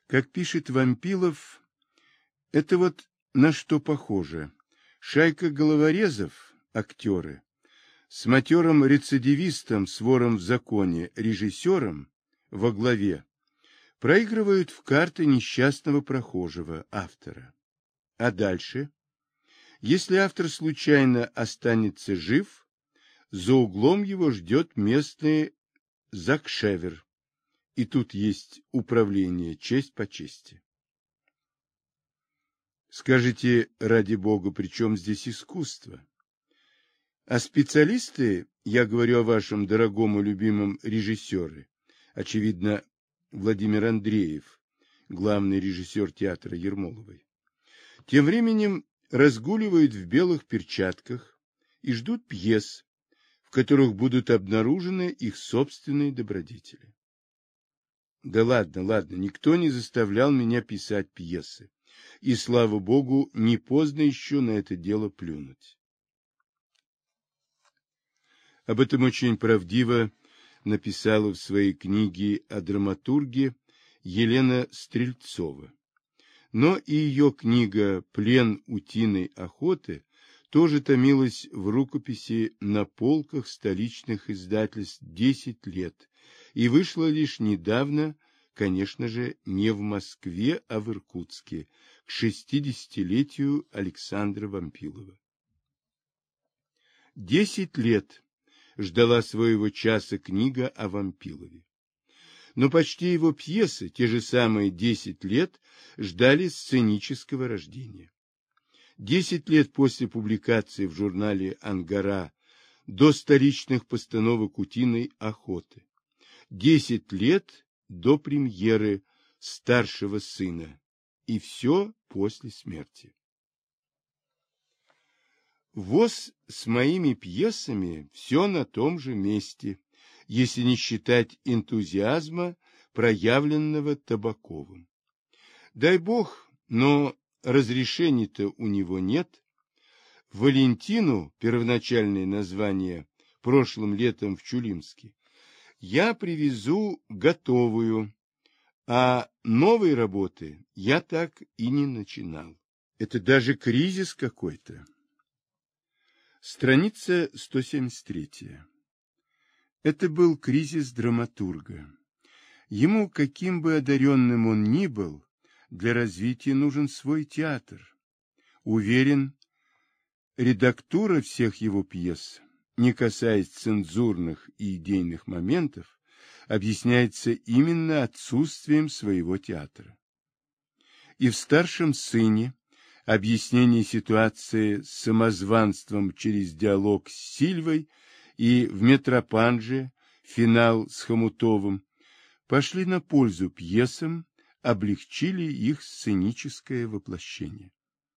Как пишет Вампилов, это вот на что похоже. Шайка головорезов, актеры, с матерым рецидивистом, с вором в законе, режиссером во главе, проигрывают в карты несчастного прохожего, автора. А дальше? Если автор случайно останется жив, за углом его ждет местный закшевер. И тут есть управление, честь по чести. Скажите, ради бога, при чем здесь искусство? А специалисты, я говорю о вашем дорогом и любимом режиссере, очевидно, Владимир Андреев, главный режиссер театра Ермоловой, тем временем разгуливают в белых перчатках и ждут пьес, в которых будут обнаружены их собственные добродетели. Да ладно, никто не заставлял меня писать пьесы. И, слава богу, не поздно еще на это дело плюнуть. Об этом очень правдиво написала в своей книге о драматурге Елена Стрельцова. Но и ее книга «Плен утиной охоты» тоже томилась в рукописи на полках столичных издательств 10 лет и вышла лишь недавно, конечно же, не в Москве, а в Иркутске, к 60-летию Александра Вампилова. 10 лет ждала своего часа книга о Вампилове. Но почти его пьесы, те же самые 10 лет, ждали сценического рождения. 10 лет после публикации в журнале «Ангара» до столичных постановок «Утиной охоты». 10 лет до премьеры «Старшего сына». И все после смерти. ВОЗ с моими пьесами все на том же месте, если не считать энтузиазма, проявленного Табаковым. Дай бог, но разрешений-то у него нет. Валентину, первоначальное название, прошлым летом в Чулимске, я привезу готовую, а новой работы я так и не начинал. Это даже кризис какой-то. Страница 173. Это был кризис драматурга. Ему, каким бы одаренным он ни был, для развития нужен свой театр. Уверен, редактура всех его пьес, не касаясь цензурных и идейных моментов, объясняется именно отсутствием своего театра. И в «Старшем сыне» объяснение ситуации с самозванством через диалог с Сильвой и в «Метропанже» финал с Хомутовым пошли на пользу пьесам, облегчили их сценическое воплощение.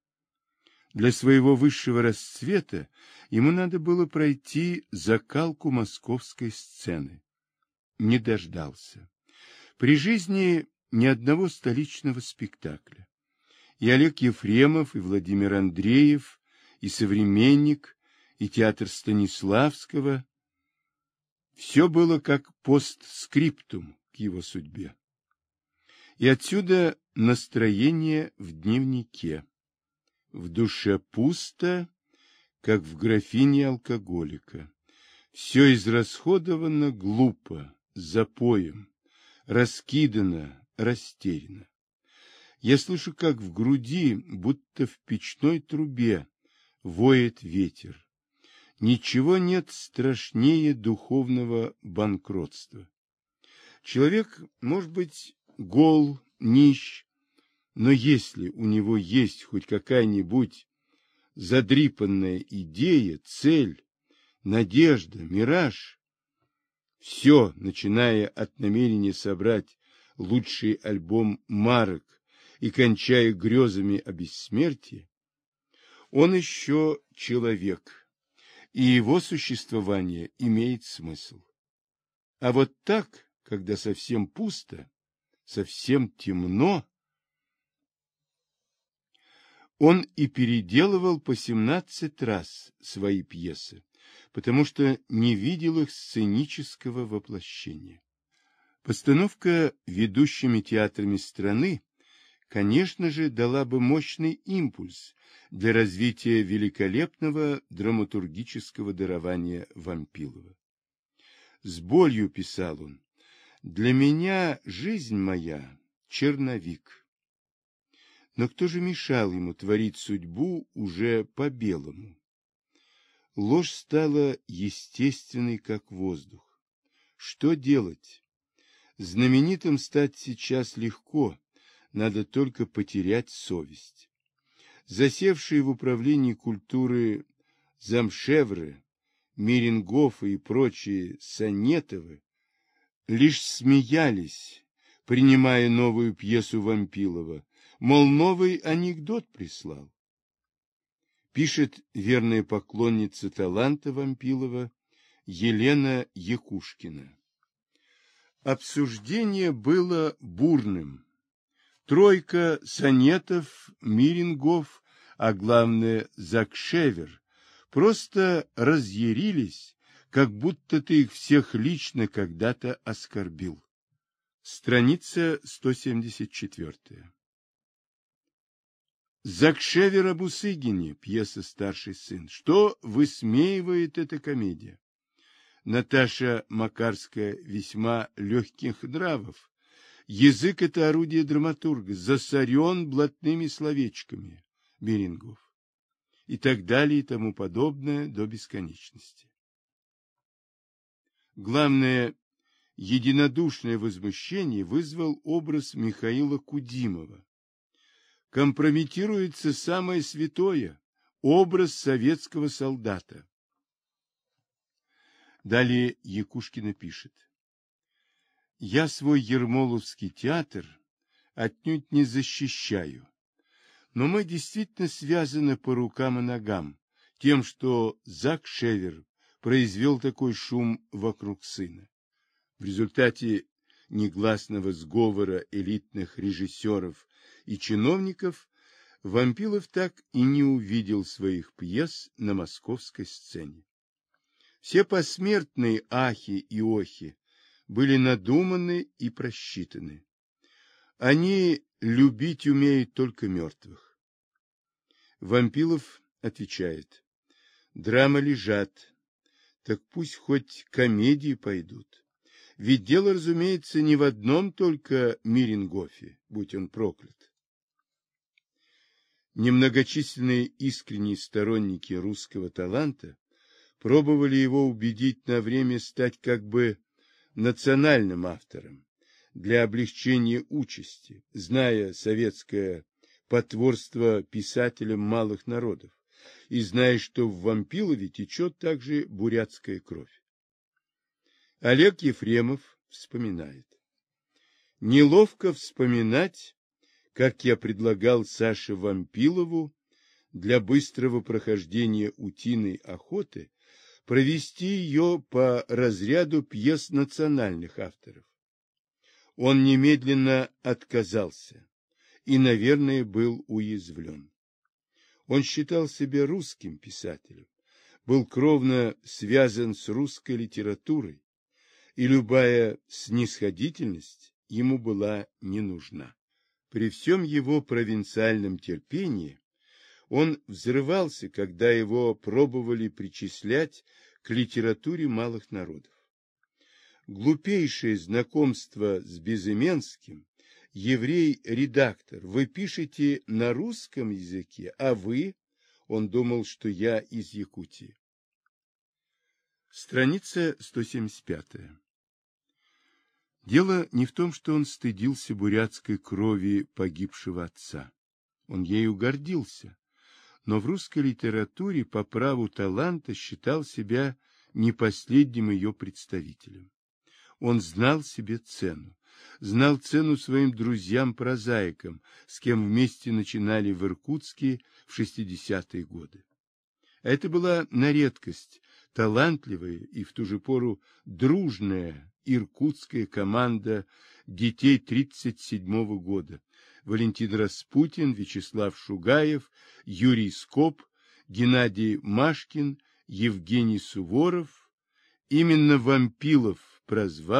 Для своего высшего расцвета ему надо было пройти закалку московской сцены. Не дождался. При жизни ни одного столичного спектакля. И Олег Ефремов, и Владимир Андреев, и «Современник», и театр Станиславского. Все было как постскриптум к его судьбе. И отсюда настроение в дневнике. В душе пусто, как в графине алкоголика. Все израсходовано глупо, запоем, раскидано, растеряно. Я слышу, как в груди, будто в печной трубе, воет ветер. Ничего нет страшнее духовного банкротства. Человек, может быть, гол, нищ, но если у него есть хоть какая-нибудь задрипанная идея, цель, надежда, мираж, все, начиная от намерения собрать лучший альбом марок и кончая грезами о бессмертии, он еще человек, и его существование имеет смысл. А вот так, когда совсем пусто, совсем темно, он и переделывал по 17 раз свои пьесы, потому что не видел их сценического воплощения. Постановка ведущими театрами страны, конечно же, дала бы мощный импульс для развития великолепного драматургического дарования Вампилова. С болью писал он: «Для меня жизнь моя – черновик». Но кто же мешал ему творить судьбу уже по-белому? Ложь стала естественной, как воздух. Что делать? Знаменитым стать сейчас легко, надо только потерять совесть. Засевшие в управлении культуры Замшевры, Мерингофы и прочие Санетовы лишь смеялись, принимая новую пьесу Вампилова, мол, новый анекдот прислал. Пишет верная поклонница таланта Вампилова Елена Якушкина. Обсуждение было бурным. Тройка Санетов, Мирингов, а главное Закшевер, просто разъярились, как будто ты их всех лично когда-то оскорбил. Страница 174. Закшевер об Усыгине, пьеса «Старший сын». Что высмеивает эта комедия? Наташа Макарская весьма легких нравов. Язык — это орудие драматурга, засорен блатными словечками. Берингов. И так далее и тому подобное до бесконечности. Главное, единодушное возмущение вызвал образ Михаила Кудимова. Компрометируется самое святое – образ советского солдата. Далее Якушкина пишет: «Я свой Ермоловский театр отнюдь не защищаю, но мы действительно связаны по рукам и ногам тем, что Закшевер произвел такой шум вокруг сына. В результате негласного сговора элитных режиссеров и чиновников Вампилов так и не увидел своих пьес на московской сцене. Все посмертные ахи и охи были надуманы и просчитаны. Они любить умеют только мертвых». Вампилов отвечает: «Драма лежат, так пусть хоть комедии пойдут. Ведь дело, разумеется, не в одном только Мирингофе, будь он проклят». Немногочисленные искренние сторонники русского таланта пробовали его убедить на время стать как бы национальным автором для облегчения участи, зная советское потворство писателям малых народов и зная, что в Вампилове течет также бурятская кровь. Олег Ефремов вспоминает: «Неловко вспоминать, как я предлагал Саше Вампилову для быстрого прохождения утиной охоты провести ее по разряду пьес национальных авторов. Он немедленно отказался и, наверное, был уязвлен. Он считал себя русским писателем, был кровно связан с русской литературой, и любая снисходительность ему была не нужна. При всем его провинциальном терпении он взрывался, когда его пробовали причислять к литературе малых народов. Глупейшее знакомство с Безыменским, еврей-редактор, вы пишете на русском языке, а вы, он думал, что я из Якутии». Страница 175. Дело не в том, что он стыдился бурятской крови погибшего отца. Он ею гордился, но в русской литературе по праву таланта считал себя не последним ее представителем. Он знал себе цену, знал цену своим друзьям-прозаикам, с кем вместе начинали в Иркутске в 60-е годы. Это была на редкость талантливая и в ту же пору дружная иркутская команда детей 1937 года: Валентин Распутин, Вячеслав Шугаев, Юрий Скоп, Геннадий Машкин, Евгений Суворов. Именно Вампилов прозвал их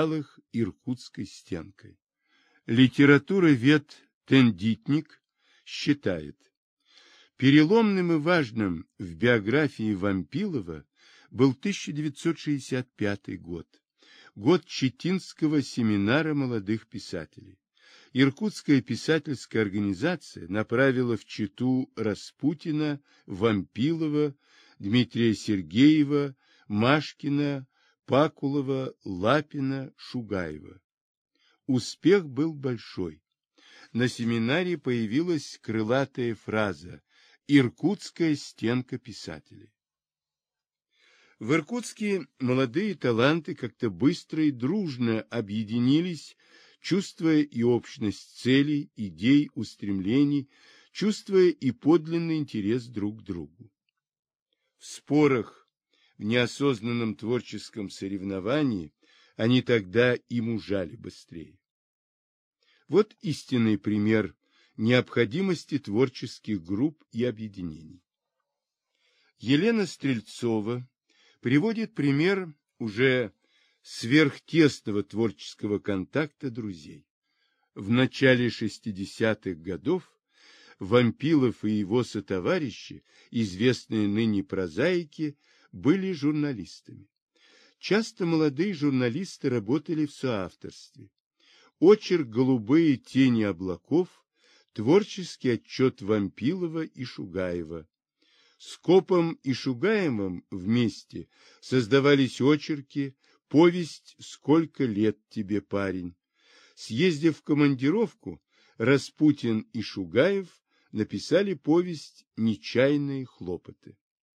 иркутской стенкой. Литературовед Тендитник считает, переломным и важным в биографии Вампилова был 1965 год, год Читинского семинара молодых писателей. Иркутская писательская организация направила в Читу Распутина, Вампилова, Дмитрия Сергеева, Машкина, Пакулова, Лапина, Шугаева. Успех был большой. На семинаре появилась крылатая фраза «Иркутская стенка писателей». В Иркутске молодые таланты как-то быстро и дружно объединились, чувствуя и общность целей, идей, устремлений, чувствуя и подлинный интерес друг к другу. В спорах, в неосознанном творческом соревновании они тогда и мужали быстрее. Вот истинный пример необходимости творческих групп и объединений. Елена Стрельцова приводит пример уже сверхтесного творческого контакта друзей. В начале 60-х годов Вампилов и его сотоварищи, известные ныне прозаики, были журналистами. Часто молодые журналисты работали в соавторстве. Очерк «Голубые тени облаков», творческий отчет Вампилова и Шугаева. С Копом и Шугаевым вместе создавались очерки, повесть «Сколько лет тебе, парень?». Съездив в командировку, Распутин и Шугаев написали повесть «Нечаянные хлопоты».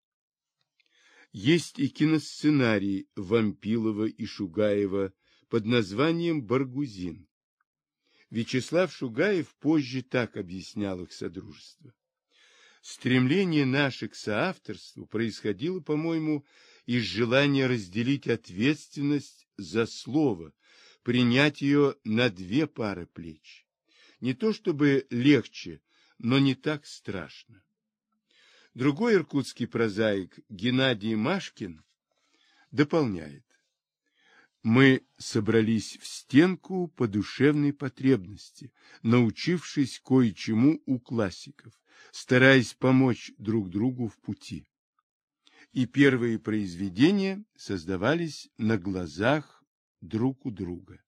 Есть и киносценарий Вампилова и Шугаева под названием «Баргузин». Вячеслав Шугаев позже так объяснял их содружество. Стремление наше к соавторству происходило, по-моему, из желания разделить ответственность за слово, принять ее на две пары плеч. Не то чтобы легче, но не так страшно. Другой иркутский прозаик Геннадий Машкин дополняет. Мы собрались в стенку по душевной потребности, научившись кое-чему у классиков, стараясь помочь друг другу в пути. И первые произведения создавались на глазах друг у друга.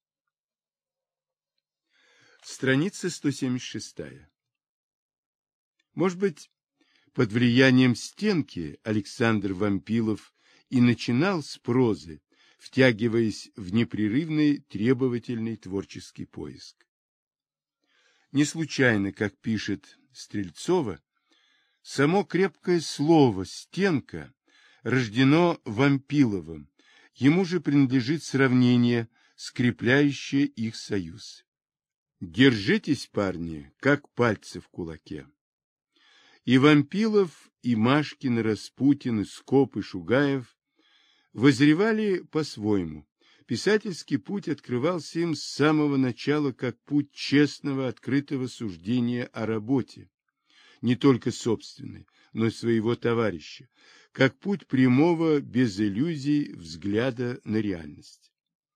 Страница 176. Может быть, под влиянием стенки Александр Вампилов и начинал с прозы, втягиваясь в непрерывный требовательный творческий поиск. Не случайно, как пишет Стрельцова, само крепкое слово «стенка» рождено Вампиловым, ему же принадлежит сравнение, скрепляющее их союз. Держитесь, парни, как пальцы в кулаке. И Вампилов, и Машкин, и Распутин, и Скоп, и Шугаев воззревали по-своему. Писательский путь открывался им с самого начала как путь честного, открытого суждения о работе, не только собственной, но и своего товарища, как путь прямого, без иллюзий, взгляда на реальность.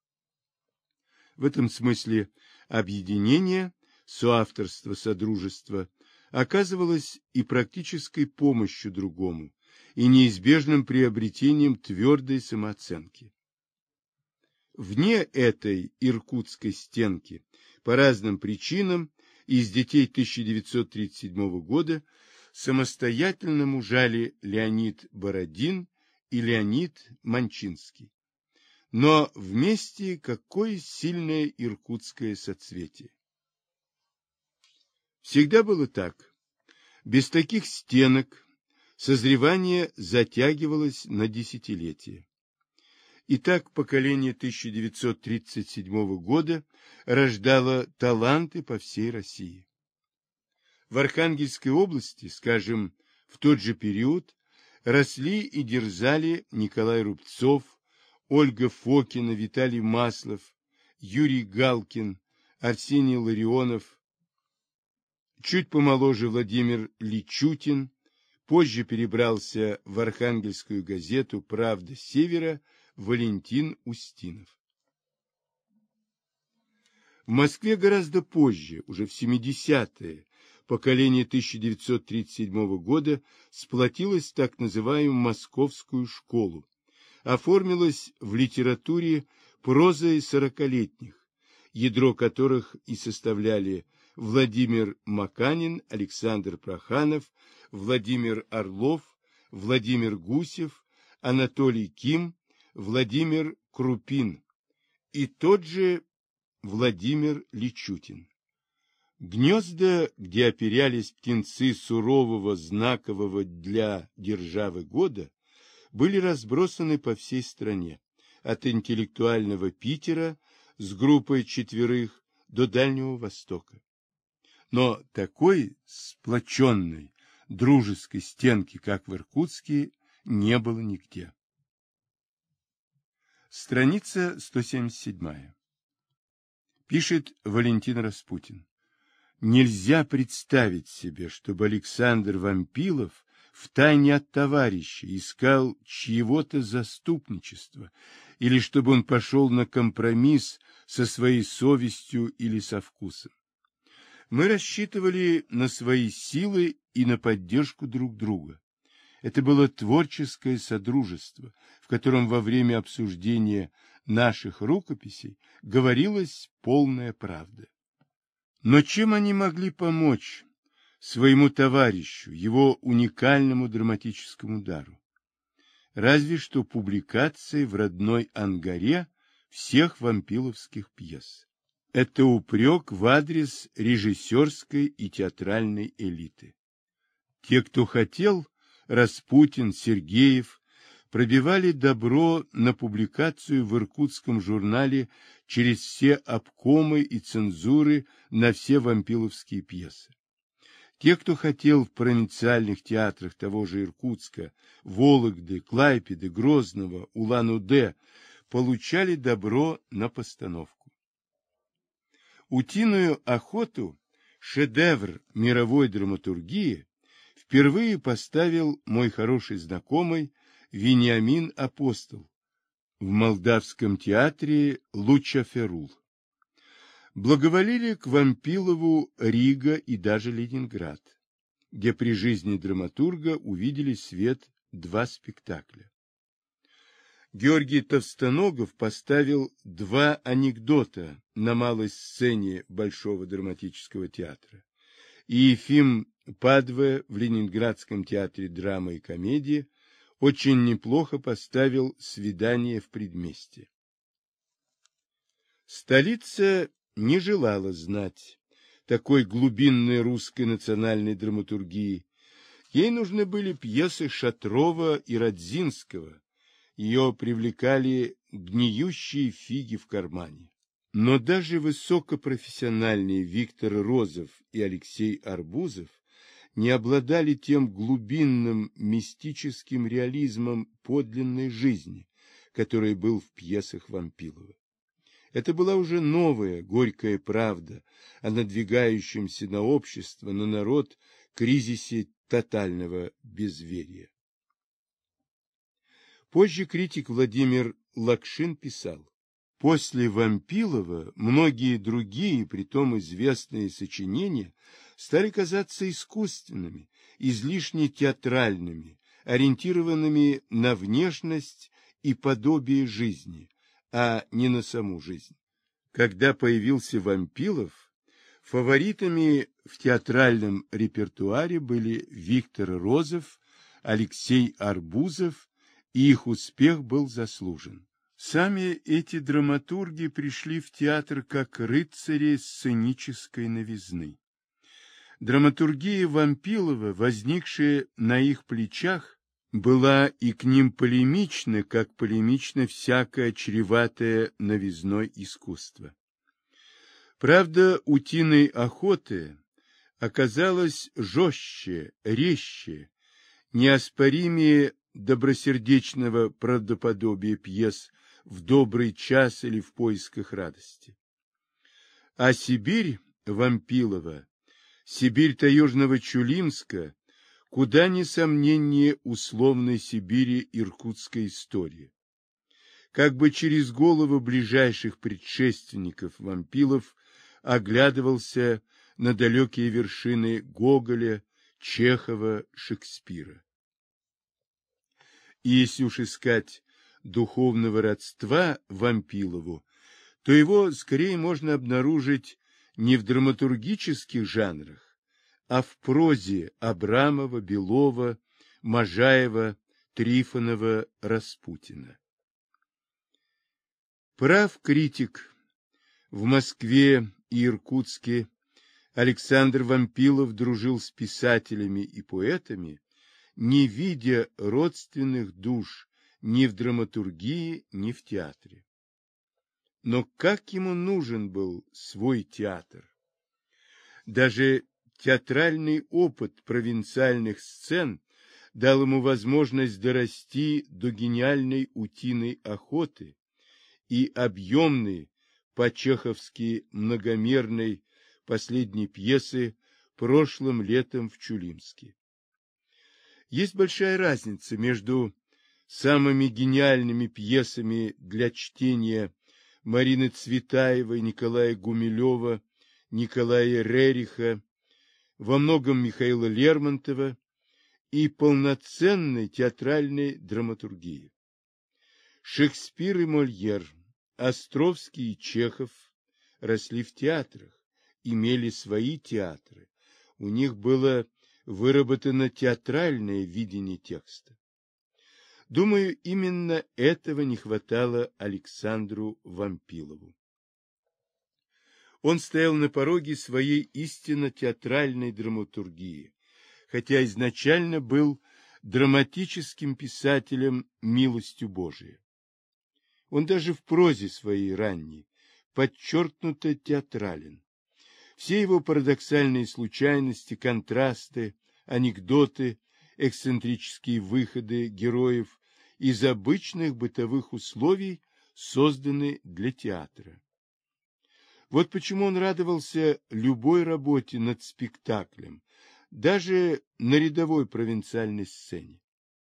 В этом смысле объединение, соавторство, содружество оказывалось и практической помощью другому, и неизбежным приобретением твердой самооценки. Вне этой иркутской стенки по разным причинам из детей 1937 года самостоятельно мужали Леонид Бородин и Леонид Манчинский. Но вместе какое сильное иркутское соцветие. Всегда было так. Без таких стенок созревание затягивалось на десятилетия. Итак, поколение 1937 года рождало таланты по всей России. В Архангельской области, скажем, в тот же период росли и дерзали Николай Рубцов, Ольга Фокина, Виталий Маслов, Юрий Галкин, Арсений Ларионов, чуть помоложе Владимир Личутин, позже перебрался в Архангельскую газету «Правда Севера» Валентин Устинов. В Москве гораздо позже, уже в 70-е, поколение 1937 года сплотилось в так называемую «Московскую школу», оформилось в литературе прозой сорокалетних, ядро которых и составляли Владимир Маканин, Александр Проханов, Владимир Орлов, Владимир Гусев, Анатолий Ким, Владимир Крупин и тот же Владимир Личутин. Гнезда, где оперялись птенцы сурового, знакового для державы года, были разбросаны по всей стране, от интеллектуального Питера с группой четверых до Дальнего Востока. Но такой сплоченной, дружеской стенки, как в Иркутске, не было нигде. Страница 177. Пишет Валентин Распутин. Нельзя представить себе, чтобы Александр Вампилов втайне от товарища искал чьего-то заступничества, или чтобы он пошел на компромисс со своей совестью или со вкусом. Мы рассчитывали на свои силы и на поддержку друг друга. Это было творческое содружество, в котором во время обсуждения наших рукописей говорилась полная правда. Но чем они могли помочь своему товарищу, его уникальному драматическому дару? Разве что публикацией в родной Ангаре всех вампиловских пьес. Это упрек в адрес режиссерской и театральной элиты. Те, кто хотел, Распутин, Сергеев, пробивали добро на публикацию в иркутском журнале через все обкомы и цензуры на все вампиловские пьесы. Те, кто хотел в провинциальных театрах того же Иркутска, Вологды, Клайпеды, Грозного, Улан-Удэ, получали добро на постановку. «Утиную охоту», шедевр мировой драматургии, впервые поставил мой хороший знакомый Вениамин Апостол в Молдавском театре Лучаферул. Благоволили к Вампилову Рига и даже Ленинград, где при жизни драматурга увидели свет два спектакля. Георгий Товстоногов поставил два анекдота на малой сцене Большого драматического театра, и Ефим Падве в Ленинградском театре драмы и комедии очень неплохо поставил «Свидание в предместье». Столица не желала знать такой глубинной русской национальной драматургии. Ей нужны были пьесы Шатрова и Радзинского. Ее привлекали гниющие фиги в кармане. Но даже высокопрофессиональные Виктор Розов и Алексей Арбузов не обладали тем глубинным мистическим реализмом подлинной жизни, который был в пьесах Вампилова. Это была уже новая, горькая правда о надвигающемся на общество, на народ кризисе тотального безверия. Позже критик Владимир Лакшин писал: «После Вампилова многие другие, притом известные сочинения, стали казаться искусственными, излишне театральными, ориентированными на внешность и подобие жизни, а не на саму жизнь. Когда появился Вампилов, фаворитами в театральном репертуаре были Виктор Розов, Алексей Арбузов, и их успех был заслужен. Сами эти драматурги пришли в театр как рыцари сценической новизны. Драматургия Вампилова, возникшая на их плечах, была и к ним полемична, как полемично всякое чреватое новизной искусство. Правда, «Утиной охоты» оказалась жестче, резче, неоспоримее добросердечного правдоподобия пьес «В добрый час» или «В поисках радости». А Сибирь Вампилова, Сибирь таежного Чулимска, куда несомненнее условной Сибири иркутской истории. Как бы через головы ближайших предшественников Вампилов оглядывался на далекие вершины Гоголя, Чехова, Шекспира. И если уж искать духовного родства Вампилову, то его скорее можно обнаружить не в драматургических жанрах, а в прозе Абрамова, Белова, Можаева, Трифонова, Распутина. Прав критик. В Москве и Иркутске Александр Вампилов дружил с писателями и поэтами, не видя родственных душ ни в драматургии, ни в театре. Но как ему нужен был свой театр? Даже театральный опыт провинциальных сцен дал ему возможность дорасти до гениальной утиной охоты и объемной, по-чеховски многомерной последней пьесы прошлым летом в Чулимске. Есть большая разница между самыми гениальными пьесами для чтения Марины Цветаевой, Николая Гумилева, Николая Рериха, во многом Михаила Лермонтова и полноценной театральной драматургии. Шекспир и Мольер, Островский и Чехов росли в театрах, имели свои театры, у них было выработано театральное видение текста. Думаю, именно этого не хватало Александру Вампилову. Он стоял на пороге своей истинно театральной драматургии, хотя изначально был драматическим писателем милостью Божией. Он даже в прозе своей ранней подчеркнуто театрален. Все его парадоксальные случайности, контрасты, анекдоты, эксцентрические выходы героев из обычных бытовых условий созданы для театра. Вот почему он радовался любой работе над спектаклем, даже на рядовой провинциальной сцене.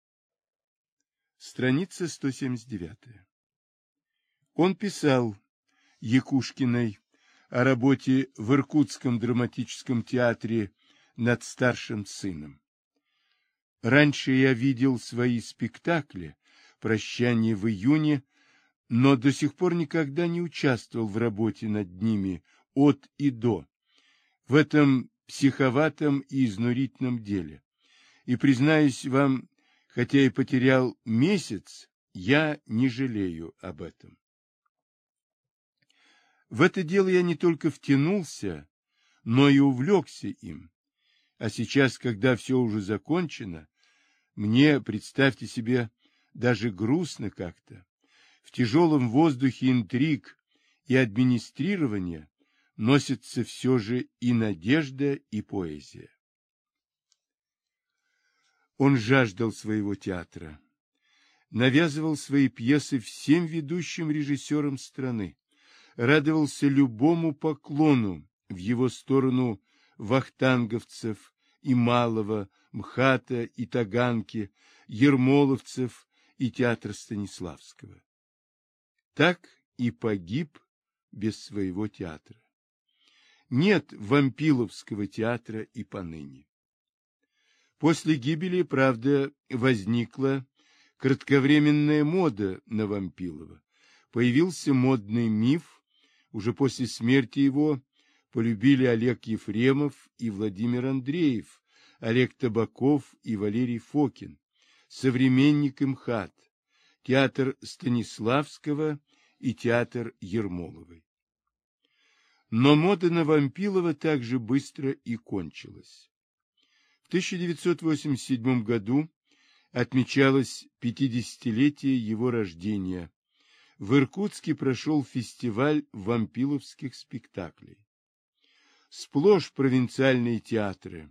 Страница 179. Он писал Якушкиной о работе в Иркутском драматическом театре над старшим сыном. Раньше я видел свои спектакли «Прощание в июне», но до сих пор никогда не участвовал в работе над ними от и до, в этом психоватом и изнурительном деле. И, признаюсь вам, хотя и потерял месяц, я не жалею об этом. В это дело я не только втянулся, но и увлекся им. А сейчас, когда все уже закончено, мне, представьте себе, даже грустно как-то. В тяжелом воздухе интриг и администрирования носятся все же и надежда, и поэзия. Он жаждал своего театра, навязывал свои пьесы всем ведущим режиссерам страны, радовался любому поклону в его сторону вахтанговцев и Малого, МХАТа и Таганки, ермоловцев и театра Станиславского. Так и погиб без своего театра. Нет Вампиловского театра и поныне. После гибели, правда, возникла кратковременная мода на Вампилова. Появился модный миф, уже после смерти его полюбили Олег Ефремов и Владимир Андреев, Олег Табаков и Валерий Фокин, современник МХАТ, театр Станиславского и театр Ермоловой. Но мода на Вампилова также быстро и кончилась. В 1987 году отмечалось 50-летие его рождения. В Иркутске прошел фестиваль вампиловских спектаклей. Сплошь провинциальные театры.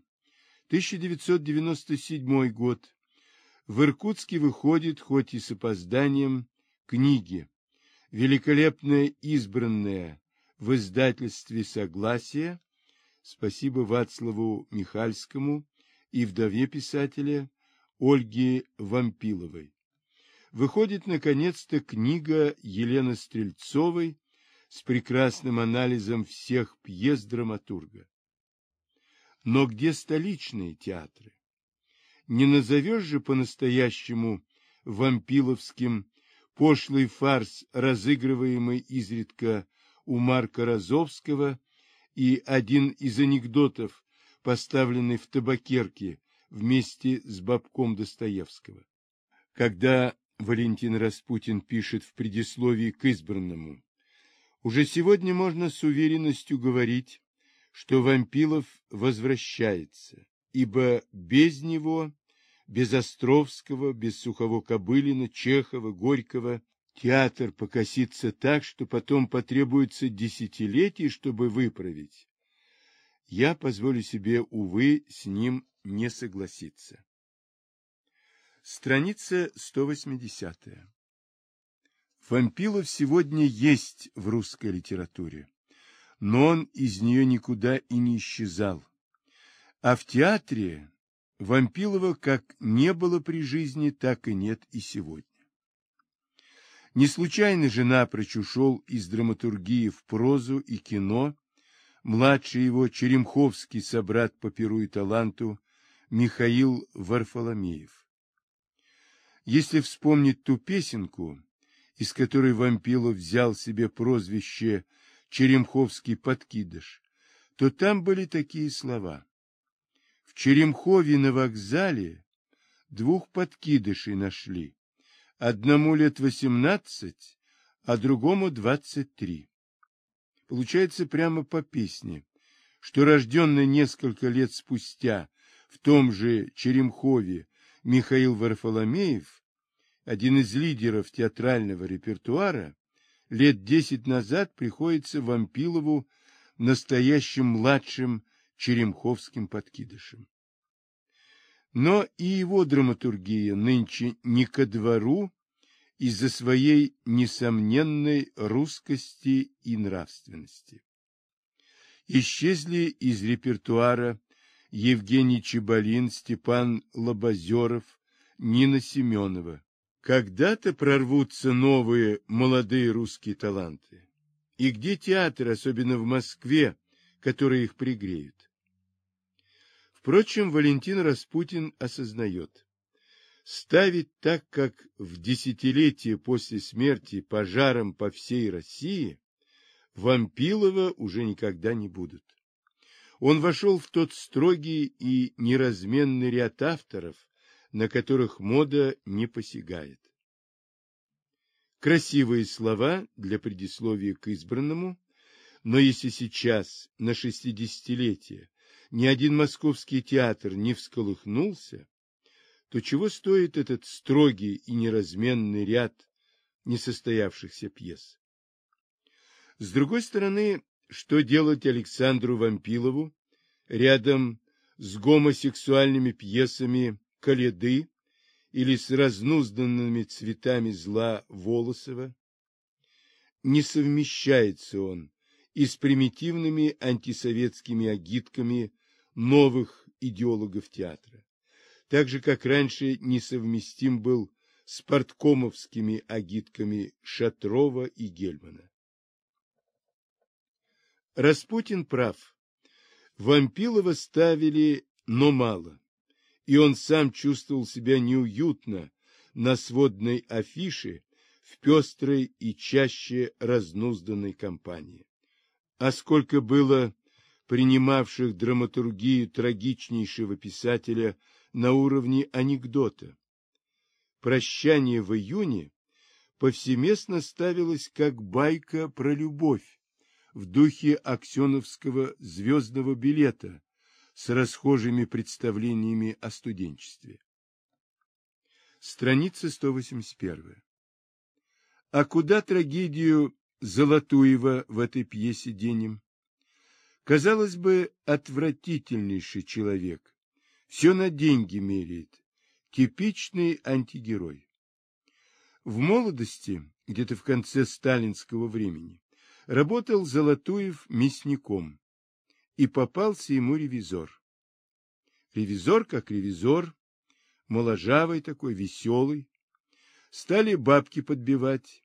1997 год. В Иркутске выходит, хоть и с опозданием, книги. Великолепная избранная в издательстве «Согласие», спасибо Вацлаву Михальскому и вдове писателя Ольге Вампиловой. Выходит, наконец-то, книга Елены Стрельцовой с прекрасным анализом всех пьес драматурга. Но где столичные театры? Не назовешь же по-настоящему вампиловским пошлый фарс, разыгрываемый изредка у Марка Розовского, и один из анекдотов, поставленный в табакерке вместе с Бабком Достоевского. Когда Валентин Распутин пишет в предисловии к избранному: «Уже сегодня можно с уверенностью говорить, что Вампилов возвращается, ибо без него, без Островского, без Сухово-Кобылина, Чехова, Горького театр покосится так, что потом потребуется десятилетий, чтобы выправить». Я позволю себе, увы, с ним не согласиться. Страница 180. Вампилов сегодня есть в русской литературе, но он из нее никуда и не исчезал. А в театре Вампилова как не было при жизни, так и нет и сегодня. Не случайно же напрочь ушел из драматургии в прозу и кино младший его черемховский собрат по перу и таланту Михаил Варфоломеев. Если вспомнить ту песенку, из которой Вампилов взял себе прозвище «Черемховский подкидыш», то там были такие слова: «В Черемхове на вокзале двух подкидышей нашли, одному лет 18, а другому 23». Получается прямо по песне, что рожденный несколько лет спустя в том же Черемхове Михаил Варфоломеев, один из лидеров театрального репертуара, лет 10 назад приходится Вампилову настоящим младшим черемховским подкидышем. Но и его драматургия нынче не ко двору из-за своей несомненной русскости и нравственности. Исчезли из репертуара Евгений Чебалин, Степан Лобозеров, Нина Семенова. Когда-то прорвутся новые молодые русские таланты. И где театр, особенно в Москве, которые их пригреют? Впрочем, Валентин Распутин осознает: ставить так, как в десятилетие после смерти пожаром по всей России, Вампилова уже никогда не будут. Он вошел в тот строгий и неразменный ряд авторов, на которых мода не посягает. Красивые слова для предисловия к избранному, но если сейчас, на 60-летие, ни один московский театр не всколыхнулся, то чего стоит этот строгий и неразменный ряд несостоявшихся пьес? С другой стороны, что делать Александру Вампилову рядом с гомосексуальными пьесами Коляды или с разнузданными цветами зла Волосова? Не совмещается он и с примитивными антисоветскими агитками новых идеологов театра, так же, как раньше несовместим был с парткомовскими агитками Шатрова и Гельмана. Распутин прав. Вампилова ставили, но мало, и он сам чувствовал себя неуютно на сводной афише в пестрой и чаще разнузданной компании. А сколько было принимавших драматургию трагичнейшего писателя на уровне анекдота. «Прощание в июне» повсеместно ставилось как байка про любовь в духе аксеновского звездного билета с расхожими представлениями о студенчестве. Страница 181. А куда трагедию Золотуева в этой пьесе денем? Казалось бы, отвратительнейший человек, все на деньги меряет, типичный антигерой. В молодости, где-то в конце сталинского времени, работал Золотуев мясником, и попался ему ревизор. Ревизор как ревизор, моложавый такой, веселый. Стали бабки подбивать,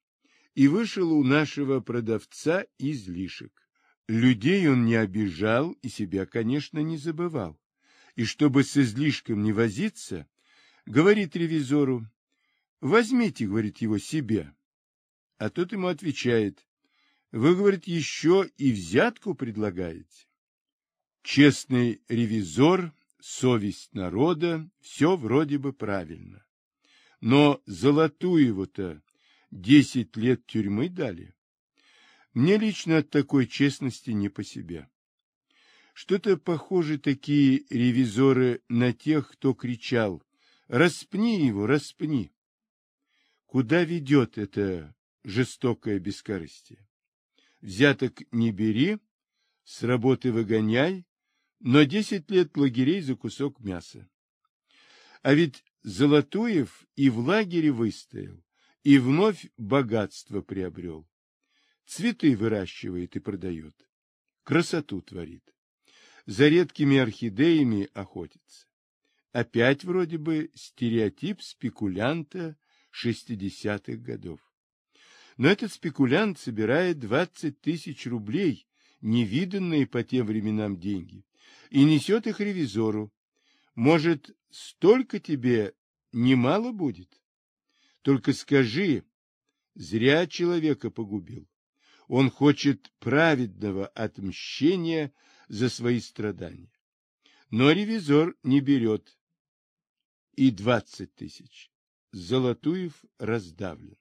и вышел у нашего продавца излишек. Людей он не обижал и себя, конечно, не забывал. И чтобы с излишком не возиться, говорит ревизору: возьмите, говорит, его себе. А тот ему отвечает: вы, говорит, еще и взятку предлагаете. Честный ревизор, совесть народа, все вроде бы правильно. Но Золотуеву-то 10 лет тюрьмы дали. Мне лично от такой честности не по себе. Что-то похожи такие ревизоры на тех, кто кричал: распни его, распни. Куда ведет это жестокое бескорыстие? Взяток не бери, с работы выгоняй, но 10 лет лагерей за кусок мяса. А ведь Золотуев и в лагере выстоял, и вновь богатство приобрел. Цветы выращивает и продает, красоту творит, за редкими орхидеями охотится. Опять вроде бы стереотип спекулянта 60-х годов. Но этот спекулянт собирает 20 тысяч рублей, невиданные по тем временам деньги, и несет их ревизору. Может, столько тебе немало будет? Только скажи, зря человека погубил. Он хочет праведного отмщения за свои страдания. Но ревизор не берет. И 20 тысяч. Золотуев раздавлен.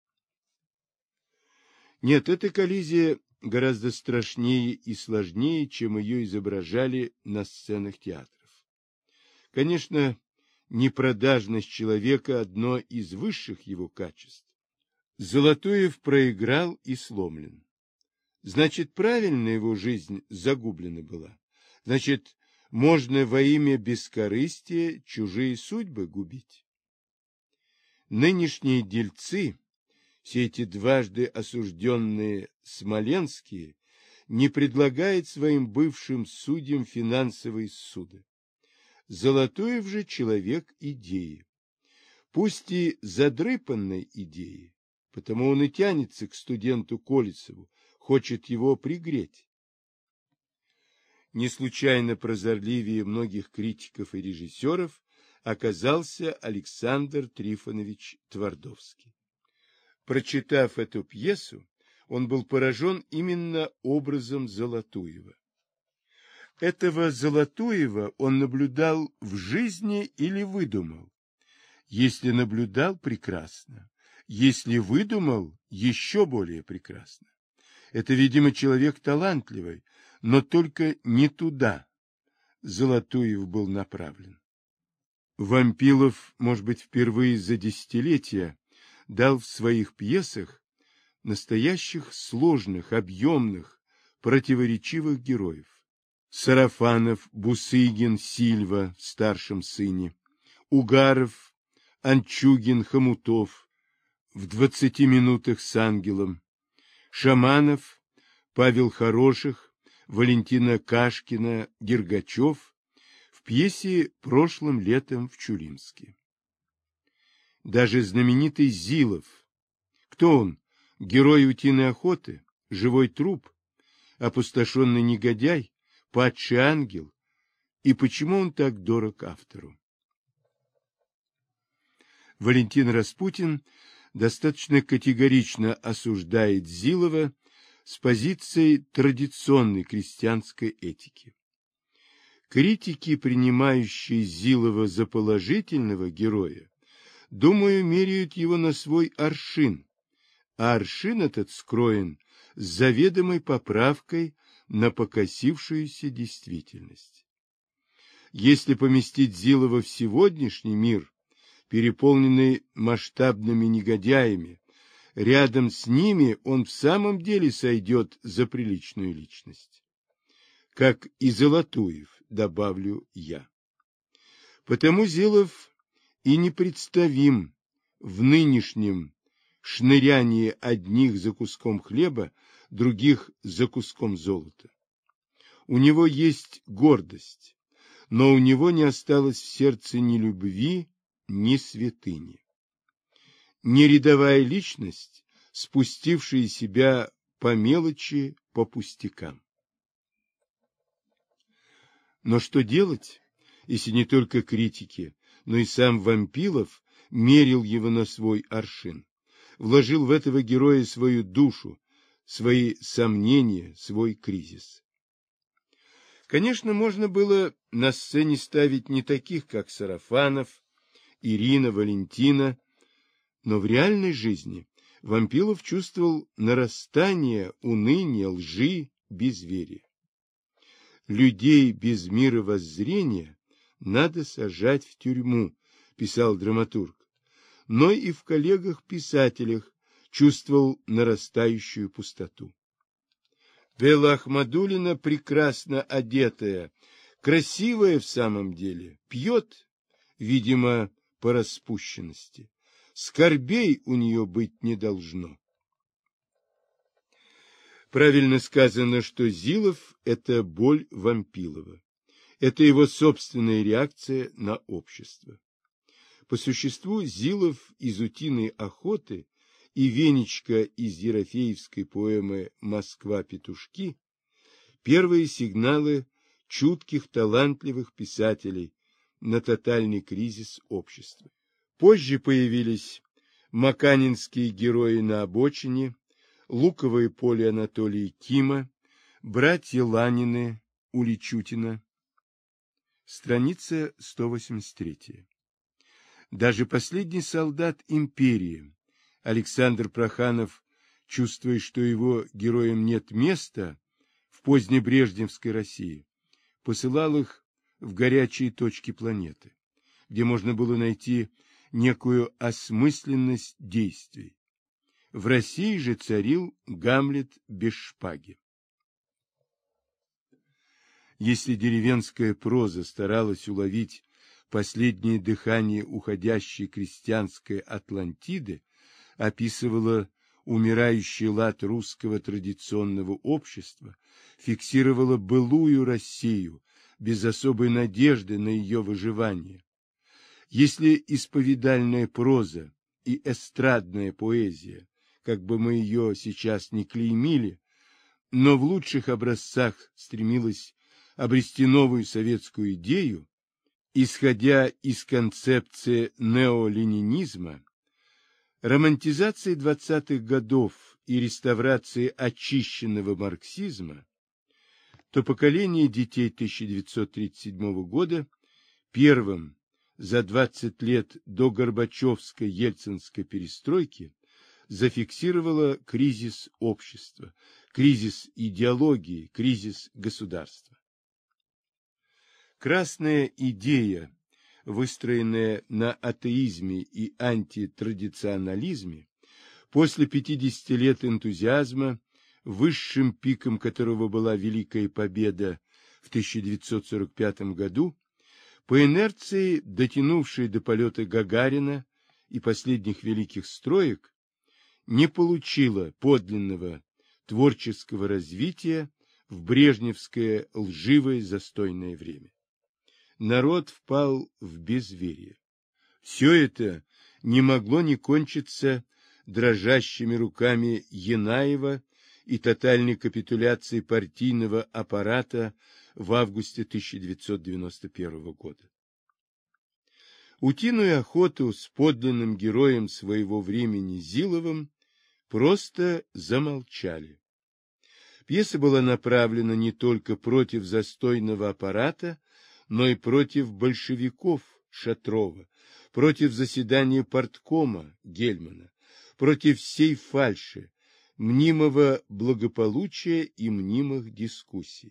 Нет, эта коллизия гораздо страшнее и сложнее, чем ее изображали на сценах театров. Конечно, непродажность человека – одно из высших его качеств. Золотуев проиграл и сломлен. Значит, правильно его жизнь загублена была. Значит, можно во имя бескорыстия чужие судьбы губить. Нынешние дельцы, все эти дважды осужденные смоленские, не предлагают своим бывшим судьям финансовые суды. Золотуев же человек идеи. Пусть и задрыпанной идеи, потому он и тянется к студенту Колесову, хочет его пригреть. Не случайно прозорливее многих критиков и режиссеров оказался Александр Трифонович Твардовский. Прочитав эту пьесу, он был поражен именно образом Золотуева. Этого Золотуева он наблюдал в жизни или выдумал? Если наблюдал, прекрасно. Если выдумал, еще более прекрасно. Это, видимо, человек талантливый, но только не туда Золотуев был направлен. Вампилов, может быть, впервые за десятилетия дал в своих пьесах настоящих сложных, объемных, противоречивых героев. Сарафанов, Бусыгин, Сильва в старшем сыне, Угаров, Анчугин, Хомутов в 20 минутах с ангелом, Шаманов, Павел Хороших, Валентина Кашкина, Дергачев в пьесе «Прошлым летом в Чулимске». Даже знаменитый Зилов. Кто он? Герой утиной охоты? Живой труп? Опустошенный негодяй? Падший ангел? И почему он так дорог автору? Валентин Распутин достаточно категорично осуждает Зилова с позиции традиционной крестьянской этики. Критики, принимающие Зилова за положительного героя, думаю, меряют его на свой аршин, а аршин этот скроен с заведомой поправкой на покосившуюся действительность. Если поместить Зилова в сегодняшний мир, переполненный масштабными негодяями, рядом с ними он в самом деле сойдет за приличную личность. Как и Золотуев, добавлю я. Потому Зилов и непредставим в нынешнем шнырянии одних за куском хлеба, других за куском золота. У него есть гордость, но у него не осталось в сердце ни любви, ни святыни. Не рядовая личность, спустившие себя по мелочи, по пустякам. Но что делать, если не только критики, но и сам Вампилов мерил его на свой аршин, вложил в этого героя свою душу, свои сомнения, свой кризис? Конечно, можно было на сцене ставить не таких, как Сарафанов, Ирина, Валентина, но в реальной жизни Вампилов чувствовал нарастание уныния, лжи, безверия. Людей без мировоззрения надо сажать в тюрьму, писал драматург, но и в коллегах-писателях чувствовал нарастающую пустоту. Белла Ахмадуллина, прекрасно одетая, красивая в самом деле, пьет, видимо, по распущенности. Скорбей у нее быть не должно. Правильно сказано, что Зилов – это боль Вампилова. Это его собственная реакция на общество. По существу Зилов из «Утиной охоты» и Венечка из ерофеевской поэмы «Москва-петушки» – первые сигналы чутких, талантливых писателей на тотальный кризис общества. Позже появились маканинские герои на обочине, Луковое поле Анатолия Кима, братья Ланины Уличутина. Страница 183. Даже последний солдат империи Александр Проханов, чувствуя, что его героям нет места в позднебрежневской России, посылал их в горячие точки планеты, где можно было найти некую осмысленность действий. В России же царил Гамлет без шпаги. Если деревенская проза старалась уловить последнее дыхание уходящей крестьянской Атлантиды, описывала умирающий лад русского традиционного общества, фиксировала былую Россию без особой надежды на ее выживание. Если исповедальная проза и эстрадная поэзия, как бы мы ее сейчас не клеймили, но в лучших образцах стремилась обрести новую советскую идею, исходя из концепции неоленинизма, романтизации 20-х годов и реставрации очищенного марксизма, то поколение детей 1937 года первым за 20 лет до Горбачевской ельцинской перестройки зафиксировало кризис общества, кризис идеологии, кризис государства. Красная идея, выстроенная на атеизме и антитрадиционализме, после 50 лет энтузиазма, высшим пиком которого была Великая Победа в 1945 году, по инерции, дотянувшей до полета Гагарина и последних великих строек, не получила подлинного творческого развития в брежневское лживое застойное время. Народ впал в безверие. Все это не могло не кончиться дрожащими руками Янаева и тотальной капитуляцией партийного аппарата в августе 1991 года. «Утиную охоту» с подлинным героем своего времени Зиловым просто замолчали. Пьеса была направлена не только против застойного аппарата, но и против большевиков Шатрова, против заседания парткома Гельмана, против всей фальши, мнимого благополучия и мнимых дискуссий.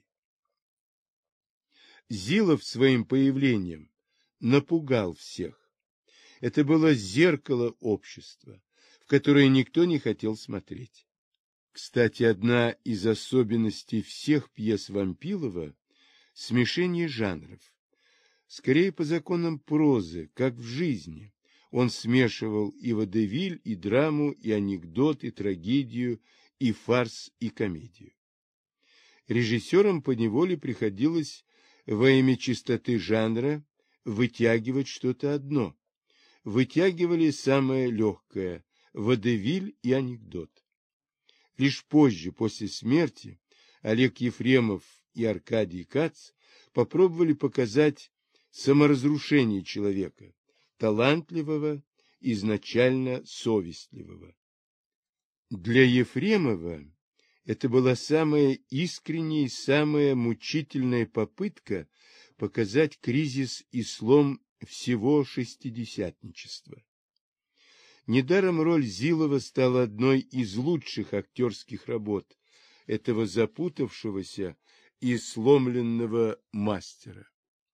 Зилов своим появлением напугал всех. Это было зеркало общества, в которое никто не хотел смотреть. Кстати, одна из особенностей всех пьес Вампилова – смешение жанров. Скорее по законам прозы, как в жизни. Он смешивал и водевиль, и драму, и анекдот, и трагедию, и фарс, и комедию. Режиссерам поневоле приходилось во имя чистоты жанра вытягивать что-то одно. Вытягивали самое легкое, водевиль и анекдот. Лишь позже, после смерти, Олег Ефремов и Аркадий Кац попробовали показать саморазрушение человека, талантливого, изначально совестливого. Для Ефремова это была самая искренняя и самая мучительная попытка показать кризис и слом всего шестидесятничества. Недаром роль Зилова стала одной из лучших актерских работ этого запутавшегося и сломленного мастера.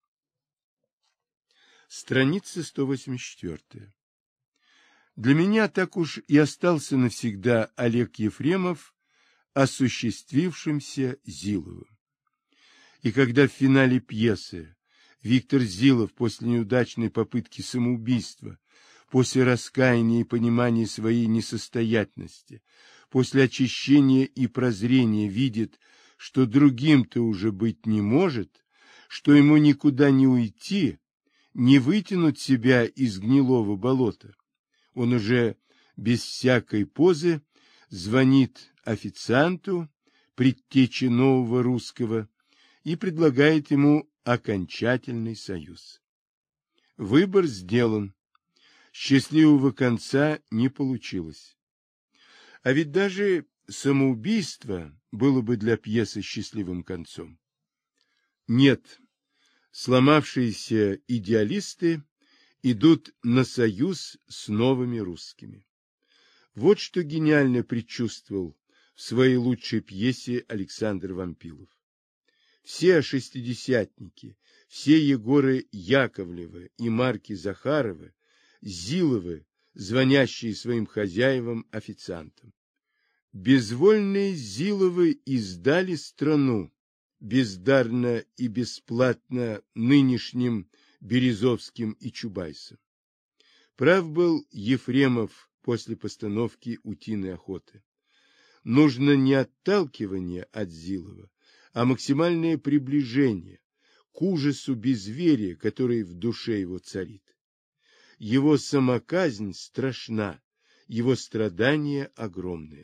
Страница 184. Для меня так уж и остался навсегда Олег Ефремов осуществившимся Зиловым. И когда в финале пьесы Виктор Зилов после неудачной попытки самоубийства, после раскаяния и понимания своей несостоятельности, после очищения и прозрения видит, что другим-то уже быть не может, что ему никуда не уйти, не вытянуть себя из гнилого болота, он уже без всякой позы звонит официанту, предтече нового русского, и предлагает ему окончательный союз. Выбор сделан. Счастливого конца не получилось. А ведь даже самоубийство было бы для пьесы счастливым концом. Нет, сломавшиеся идеалисты идут на союз с новыми русскими. Вот что гениально предчувствовал в своей лучшей пьесе Александр Вампилов. Все шестидесятники, все Егоры Яковлевы и Марки Захаровы, Зиловы, звонящие своим хозяевам-официантам. Безвольные Зиловы издали страну, бездарно и бесплатно нынешним Березовским и Чубайсом. Прав был Ефремов после постановки «Утиной охоты». Нужно не отталкивание от Зилова, а максимальное приближение к ужасу безверия, который в душе его царит. Его самоказнь страшна, его страдания огромные.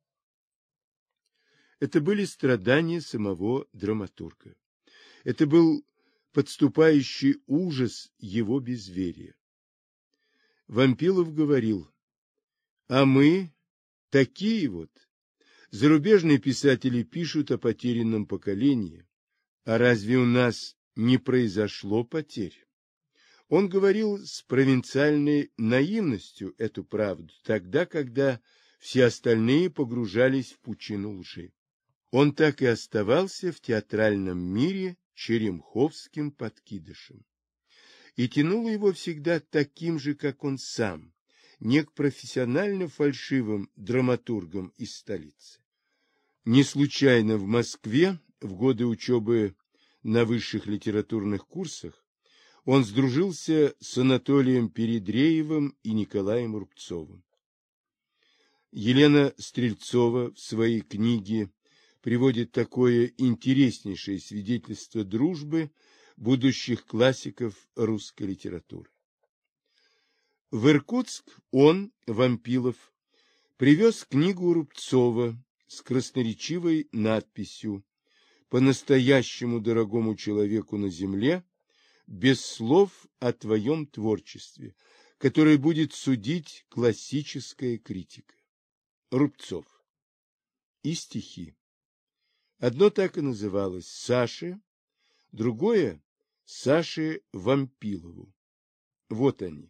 Это были страдания самого драматурга. Это был подступающий ужас его безверия. Вампилов говорил: а мы такие вот. Зарубежные писатели пишут о потерянном поколении. А разве у нас не произошло потерь? Он говорил с провинциальной наивностью эту правду, тогда, когда все остальные погружались в пучину лжи. Он так и оставался в театральном мире черемховским подкидышем. И тянуло его всегда таким же, как он сам, не к профессионально фальшивым драматургам из столицы. Не случайно в Москве в годы учебы на высших литературных курсах он сдружился с Анатолием Передреевым и Николаем Рубцовым. Елена Стрельцова в своей книге приводит такое интереснейшее свидетельство дружбы будущих классиков русской литературы. В Иркутск он, Вампилов, привез книгу Рубцова с красноречивой надписью «По-настоящему дорогому человеку на земле, без слов о твоем творчестве, которое будет судить классическая критика». Рубцов. И стихи. Одно так и называлось «Саше», другое «Саше Вампилову». Вот они.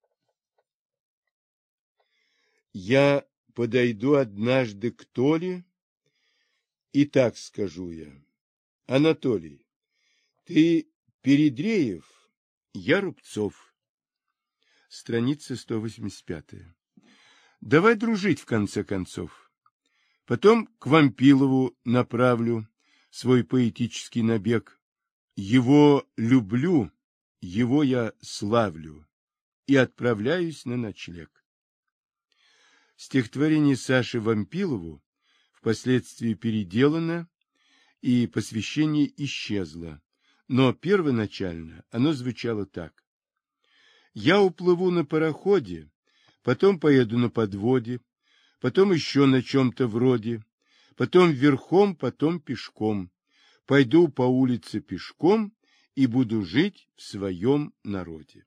Я подойду однажды к Толе, и так скажу я: Анатолий, ты Передреев, я Рубцов. Страница 185. Давай дружить в конце концов. Потом к Вампилову направлю свой поэтический набег. Его люблю, его я славлю, и отправляюсь на ночлег. Стихотворение Саши Вампилову впоследствии переделано, и посвящение исчезло, но первоначально оно звучало так: «Я уплыву на пароходе, потом поеду на подводе, потом еще на чем-то вроде, потом верхом, потом пешком. Пойду по улице пешком и буду жить в своем народе.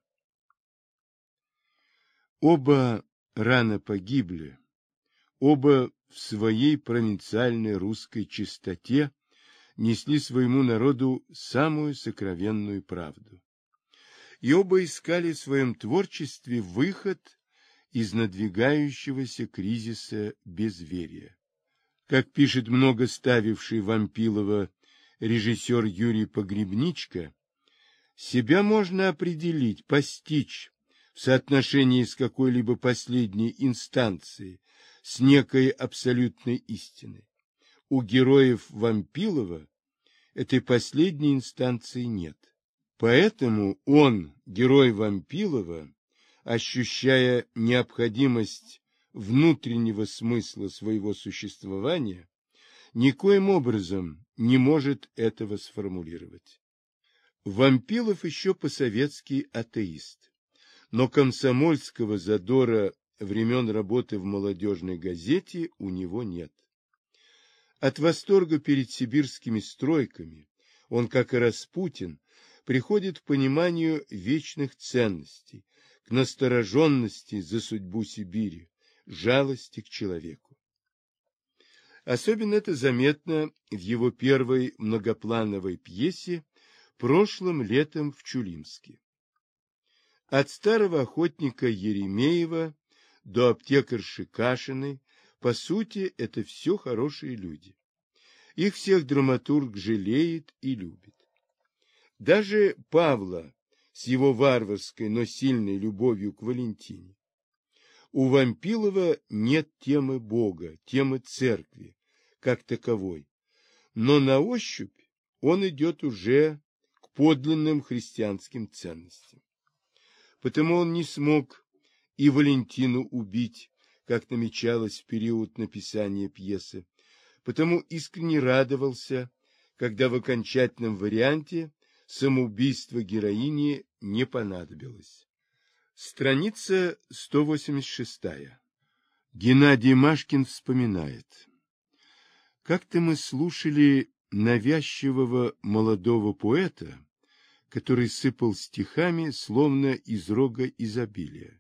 Оба рано погибли, оба в своей провинциальной русской чистоте несли своему народу самую сокровенную правду. И оба искали в своем творчестве выход из надвигающегося кризиса безверия. Как пишет много ставивший Вампилова режиссер Юрий Погребничка, себя можно определить, постичь в соотношении с какой-либо последней инстанцией, с некой абсолютной истиной. У героев Вампилова этой последней инстанции нет. Поэтому он, герой Вампилова, ощущая необходимость внутреннего смысла своего существования, никоим образом не может этого сформулировать. Вампилов еще по-советски атеист, но комсомольского задора времен работы в молодежной газете у него нет. От восторга перед сибирскими стройками он, как и Распутин, приходит к пониманию вечных ценностей, к настороженности за судьбу Сибири, жалости к человеку. Особенно это заметно в его первой многоплановой пьесе «Прошлым летом в Чулимске». От старого охотника Еремеева до аптекарши Кашиной, по сути, это все хорошие люди. Их всех драматург жалеет и любит. Даже Павла с его варварской, но сильной любовью к Валентине. У Вампилова нет темы Бога, темы церкви, как таковой, но на ощупь он идет уже к подлинным христианским ценностям. Потому он не смог и Валентину убить, как намечалось в период написания пьесы, потому искренне радовался, когда в окончательном варианте самоубийство героини не понадобилось. Страница 186. Геннадий Машкин вспоминает. Как-то мы слушали навязчивого молодого поэта, который сыпал стихами, словно из рога изобилия.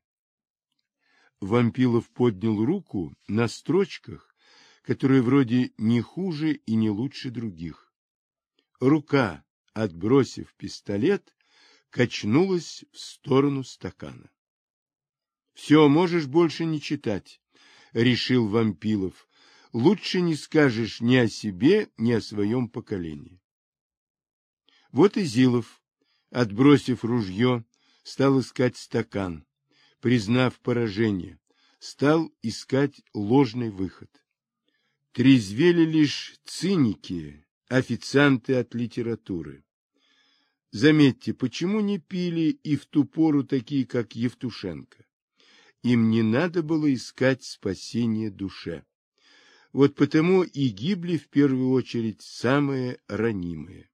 Вампилов поднял руку на строчках, которые вроде не хуже и не лучше других. Рука, отбросив пистолет, качнулась в сторону стакана. — Все, можешь больше не читать, — решил Вампилов. — Лучше не скажешь ни о себе, ни о своем поколении. Вот и Зилов, отбросив ружье, стал искать стакан. Признав поражение, стал искать ложный выход. Трезвели лишь циники, официанты от литературы. Заметьте, почему не пили и в ту пору такие, как Евтушенко? Им не надо было искать спасение душе. Вот потому и гибли в первую очередь самые ранимые.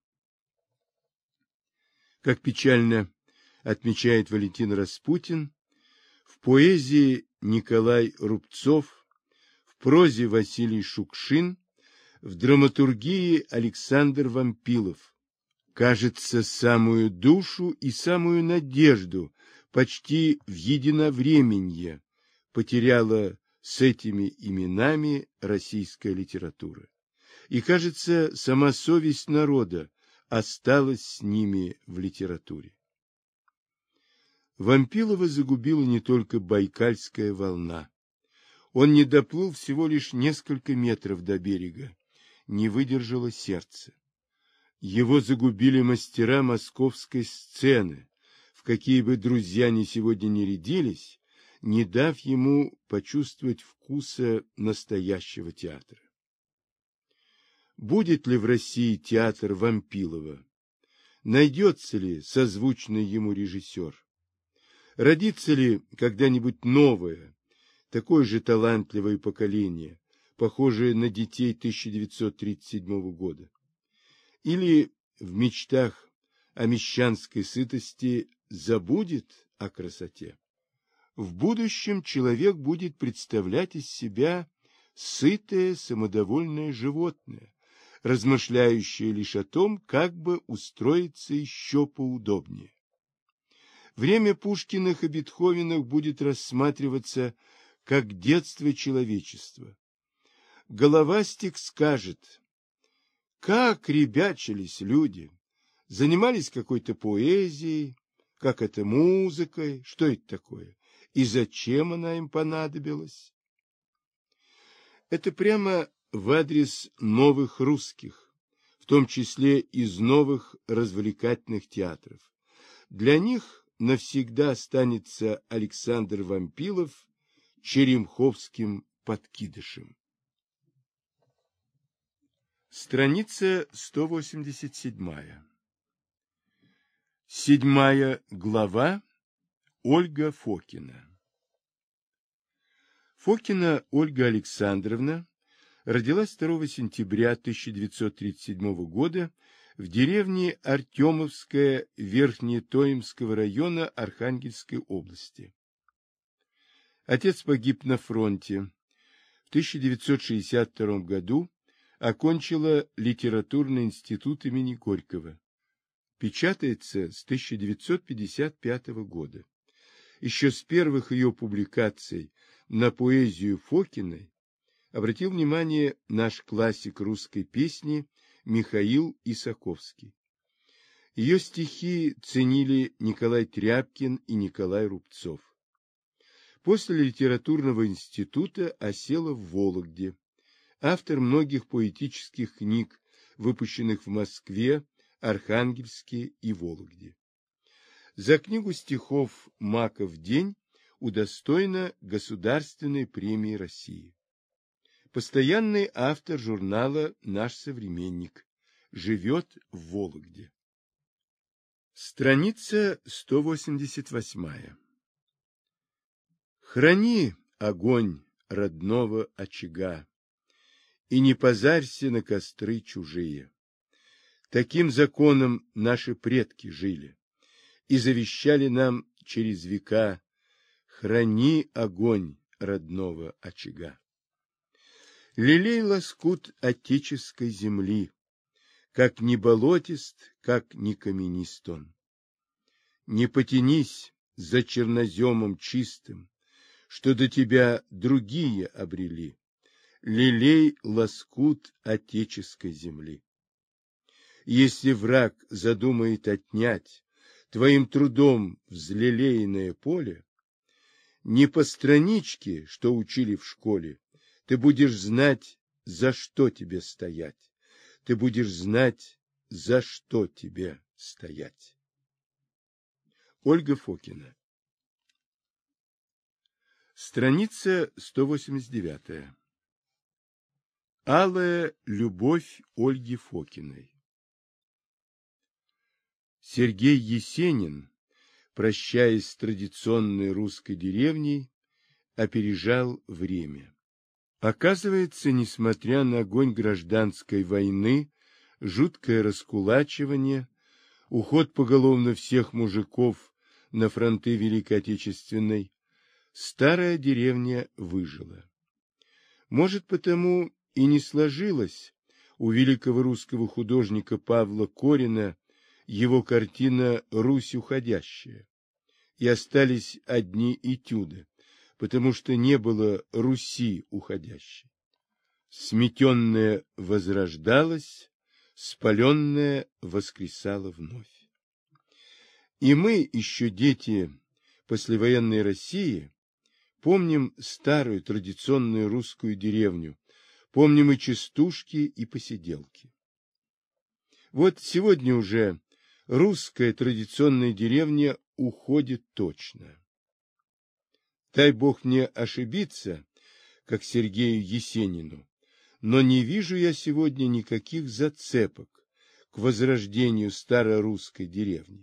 Как печально отмечает Валентин Распутин, в поэзии Николай Рубцов, в прозе Василий Шукшин, в драматургии Александр Вампилов. Кажется, самую душу и самую надежду почти в единовременье потеряла с этими именами российская литература. И, кажется, сама совесть народа осталась с ними в литературе. Вампилова загубила не только Байкальская волна. Он не доплыл всего лишь несколько метров до берега, не выдержало сердце. Его загубили мастера московской сцены, в какие бы друзья ни сегодня не рядились, не дав ему почувствовать вкуса настоящего театра. Будет ли в России театр Вампилова? Найдется ли созвучный ему режиссер? Родится ли когда-нибудь новое, такое же талантливое поколение, похожее на детей 1937 года? Или в мечтах о мещанской сытости забудет о красоте? в будущем человек будет представлять из себя сытое, самодовольное животное, размышляющее лишь о том, как бы устроиться еще поудобнее. Время Пушкиных и Бетховенах будет рассматриваться как детство человечества. Головастик скажет: как ребячились люди, занимались какой-то поэзией, как это музыкой, что это такое, и зачем она им понадобилась. Это прямо в адрес новых русских, в том числе из новых развлекательных театров. Для них навсегда останется Александр Вампилов черемховским подкидышем. Страница 187. 7 глава. Ольга Фокина. Фокина Ольга Александровна родилась 2 сентября 1937 года в деревне Артемовская Верхнетоимского района Архангельской области. Отец погиб на фронте. В 1962 году окончила литературный институт имени Горького. Печатается с 1955 года. Еще с первых ее публикаций на поэзию Фокиной обратил внимание наш классик русской песни Михаил Исаковский. Ее стихи ценили Николай Тряпкин и Николай Рубцов. После литературного института осела в Вологде. Автор многих поэтических книг, выпущенных в Москве, Архангельске и Вологде. За книгу стихов «Маков день» удостоена Государственной премии России. Постоянный автор журнала «Наш современник». Живет в Вологде. Страница 188. Храни огонь родного очага и не позарься на костры чужие. Таким законом наши предки жили и завещали нам через века: храни огонь родного очага. Лелей лоскут отеческой земли, как ни болотист, как ни каменист он. Не потянись за черноземом чистым, что до тебя другие обрели. Лелей лоскут отеческой земли. Если враг задумает отнять твоим трудом взлелеянное поле, не по страничке, что учили в школе, ты будешь знать, за что тебе стоять. Ты будешь знать, за что тебе стоять. Ольга Фокина. Страница 189. Алая любовь Ольги Фокиной. Сергей Есенин, прощаясь с традиционной русской деревней, опережал время. Оказывается, несмотря на огонь гражданской войны, жуткое раскулачивание, уход поголовно всех мужиков на фронты Великой Отечественной, старая деревня выжила. Может, потому и не сложилась у великого русского художника Павла Корина его картина «Русь уходящая», и остались одни этюды, потому что не было Руси уходящей. Сметенная возрождалась, спаленная воскресала вновь. И мы, еще дети послевоенной России, помним старую традиционную русскую деревню, помним и частушки, и посиделки. Вот сегодня уже русская традиционная деревня уходит точно. Дай Бог мне ошибиться, как Сергею Есенину, но не вижу я сегодня никаких зацепок к возрождению старорусской деревни.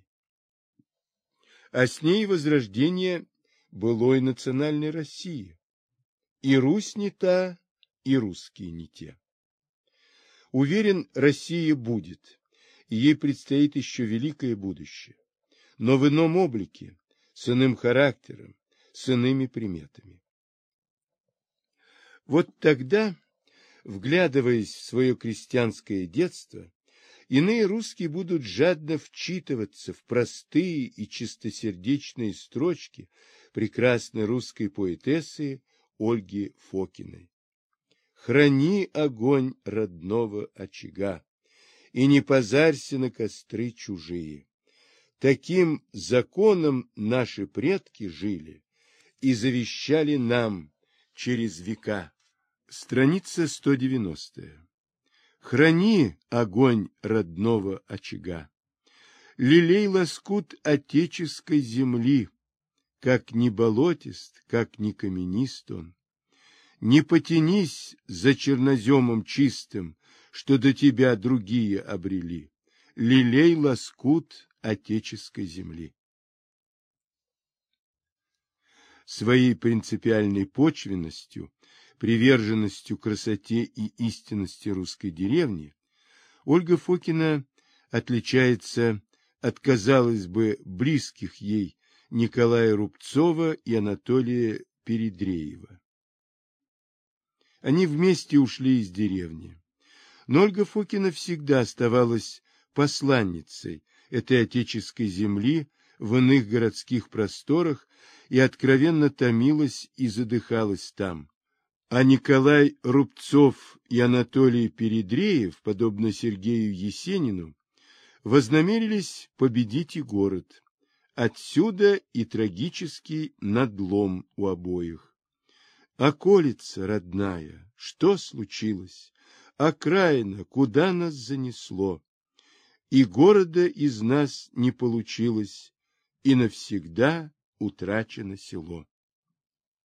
А с ней возрождение былой национальной России. И Русь не та, и русские не те. Уверен, Россия будет, и ей предстоит еще великое будущее. Но в ином облике, с иным характером, с иными приметами. Вот тогда, вглядываясь в свое крестьянское детство, иные русские будут жадно вчитываться в простые и чистосердечные строчки прекрасной русской поэтессы Ольги Фокиной. «Храни огонь родного очага, и не позарься на костры чужие. Таким законом наши предки жили и завещали нам через века». Страница 190. Храни огонь родного очага, лелей лоскут отеческой земли, как ни болотист, как ни каменист он. Не потянись за черноземом чистым, что до тебя другие обрели, лелей лоскут отеческой земли. Своей принципиальной почвенностью, приверженностью красоте и истинности русской деревни, Ольга Фокина отличается от, казалось бы, близких ей Николая Рубцова и Анатолия Передреева. Они вместе ушли из деревни, но Ольга Фокина всегда оставалась посланницей этой отеческой земли в иных городских просторах и откровенно томилась и задыхалась там. А Николай Рубцов и Анатолий Передреев, подобно Сергею Есенину, вознамерились победить и город. Отсюда и трагический надлом у обоих. Околица родная, что случилось? Окраина, куда нас занесло? И города из нас не получилось, и навсегда утрачено село.